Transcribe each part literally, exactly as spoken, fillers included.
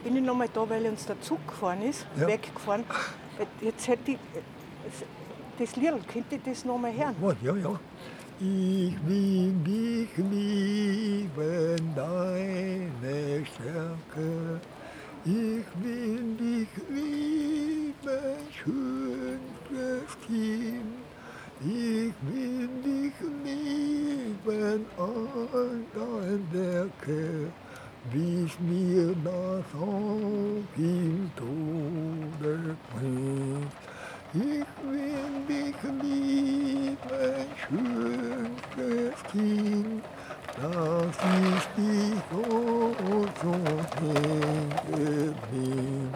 bin ich nochmal da, weil uns der Zug gefahren ist, Ja. weggefahren. Jetzt hätte ich das Lied, könnte ich das nochmal hören? Was? Ja, ja. Ich will dich lieben, deine Stärke. Ich will dich lieben, schönstes Kind. Ich will dich lieben, all dein Werke, bis mir das auch im Tode bringt. Ich will dich lieben, schönstes Kind, dass ich dich so, so denke bin.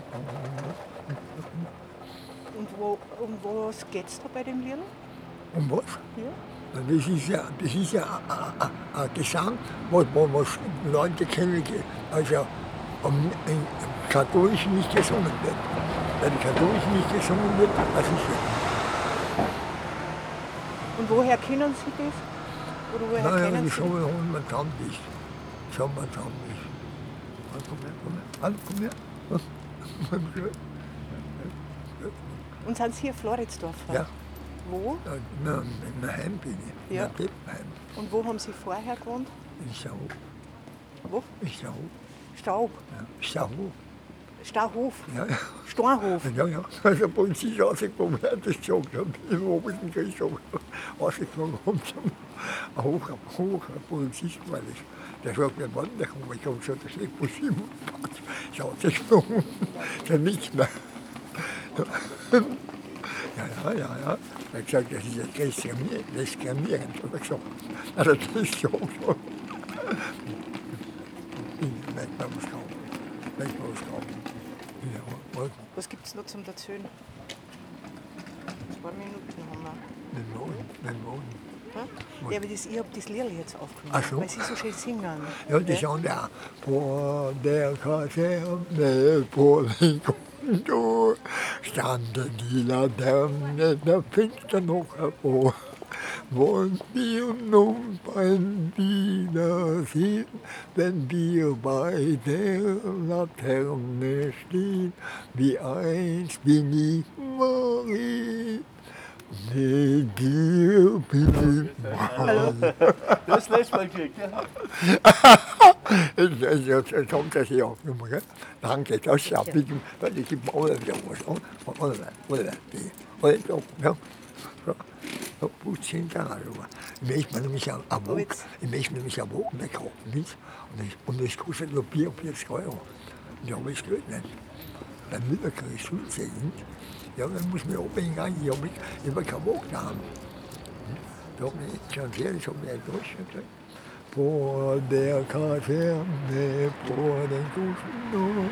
Und wo, um was geht es da bei dem Lied? Um was? Ja. Das ist ja, das ist ja ein Gesang, was, was Leute kennen, also im Katholischen nicht gesungen wird. Wenn die Katholischen nicht gesungen wird, das ist ja. Und woher kennen Sie das? Oder woher Naja, kennen die Sie schauen wir mal zusammen nicht. Schauen wir zusammen nicht. Komm her, komm her. Hallo, komm her. Und sind Sie hier Floridsdorf? Ja. Wo? Na, in der Heim bin ich. Ja. In der Heim. Und wo haben Sie vorher gewohnt? In Staub. Wo? In Staub. Staub. Ja. Staub. Stauhof. Ja, ja. Stornhof. Ja, ja. Also bei uns ist rausgekommen, wer das gesagt hat. Im obersten Krieg rausgekommen haben zum ein hoher, hoher Polizist war das. Der sagt, wir wollen nicht kommen. Ich habe gesagt, das liegt bloß im Bad. Ich habe rausgekommen. Der nicht mehr. Ja, ja, ja, ja. Er hat gesagt, das ist ja diskriminierend, diskriminierend, hat er gesagt. Also das ist so. Weg beim Schrauben. Weg beim Schrauben. Ja, was? Was gibt es noch zum Erzählen? Zwei Minuten haben wir. Den Boden, den Boden. Hm? Ja, aber das, ich habe das Lied jetzt aufgenommen, Ach so. weil Sie so schön singen. Ja, die schauen da. Vor der Kaserne, vor dem Kontor, standen die Laterne der Finster noch hervor. Wollen wir nun beim Wiedersehen, wenn wir bei der Laterne stehen, wie einst bin ich Marie, mit dir bin ich Marie. Das lässt man gekriegt, ja. Jetzt kommt das hier aufgenommen, gell? Danke, das ist ja bitte, weil ich gebe auch wieder was an. Oder, oder, oder, ja. So, gut zehn Tage drüber. Ich möchte nämlich am Wok, ich möchte nämlich am Wok wegkochen, nicht? Und ich, und das kostet nur vierundvierzig Euro. Und die habe ich gehört nicht. Dann wieder kriege ich fünfzehn. Ja, dann muss ich mir oben hingehen, hier habe ich immer kein Wok da haben. Da habe ich schon sehr, ich habe mir durchgekriegt. Vor der Kaserne, vor den Kuchen.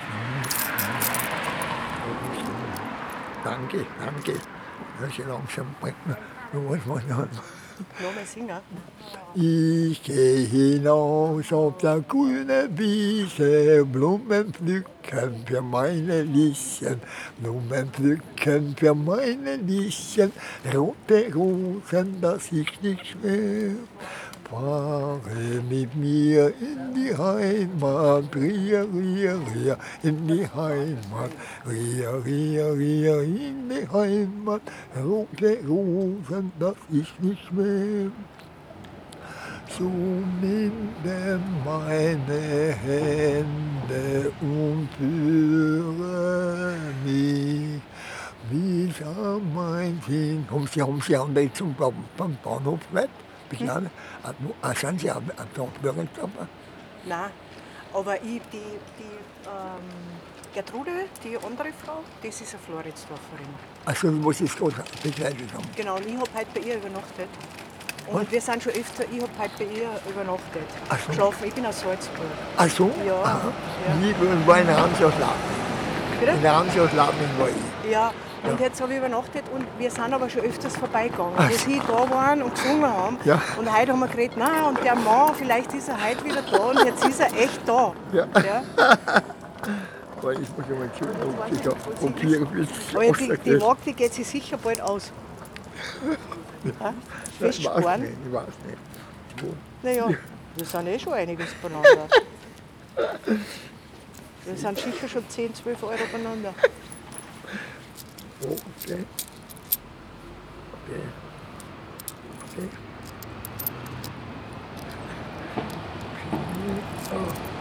Danke, danke. Das ist langsam bringen. Du musst mal hören. Nochmal singen. Ich gehe hinaus auf der grünen Wiese, Blumen pflücken für meine Lieschen, Blumen pflücken für meine Lieschen, rote Rosen, dass ich nicht schwer. Fahre mit mir in die Heimat, ria, ria, ria, in die Heimat, ria, ria, ria, in die Heimat, rote Rosen, dass ich nicht mehr. So nimm denn meine Hände und führe mich, wie sah mein Kind. Haben Sie, haben Sie auch nicht zum Bahnhof mit? Hm? Sind Sie am Bürger? Nein, aber ich, die, die ähm, Gertrude, die andere Frau, das ist eine Floridsdorferin. Also muss ich es gerade begleitet haben. Genau, und ich habe heute bei ihr übernachtet. Und Was? wir sind schon öfter, ich habe heute bei ihr übernachtet. Ach so. Geschlafen, ich bin aus Salzburg. Ach so? Ja. Aha. Ja. Liebe und Weine haben Sie aus Labing. Bitte? In der haben Sie aus Labing war ich. Ja, und Ja. jetzt habe ich übernachtet und wir sind aber schon öfters vorbeigegangen, Ach wo so. sie da waren und gesungen haben. Ja. Und heute haben wir geredet, nein, und der Mann, vielleicht ist er heute wieder da und jetzt ist er echt da. Ja. Ja. Weil ich muss ja mal schauen, ob weiß ich da nicht, wo sie um vierundvierzig Aber die, die ist. Waage, die geht sich sicher bald aus. Ja? Ich weiß Festsparen? nicht, ich weiß nicht. Wo? Naja, wir sind eh schon einiges beieinander. Das sind sicher schon zehn, zwölf Euro beieinander. Okay. Okay. Okay. Okay.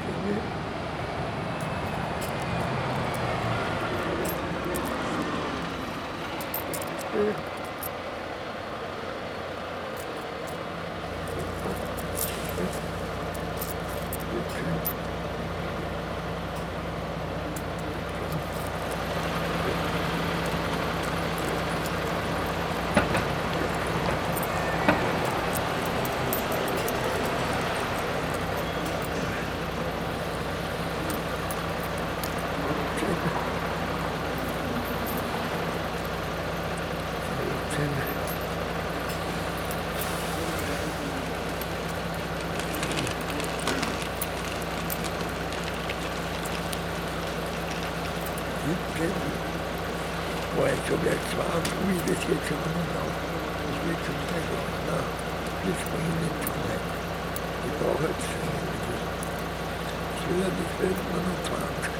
Okay. Boah, ich habe jetzt zwar ui, das geht schon nicht auf. Das geht schon nicht auf. Na, das kann ich nicht tun. Ich brauche jetzt, ich will ja nicht, wenn man noch zwanzig.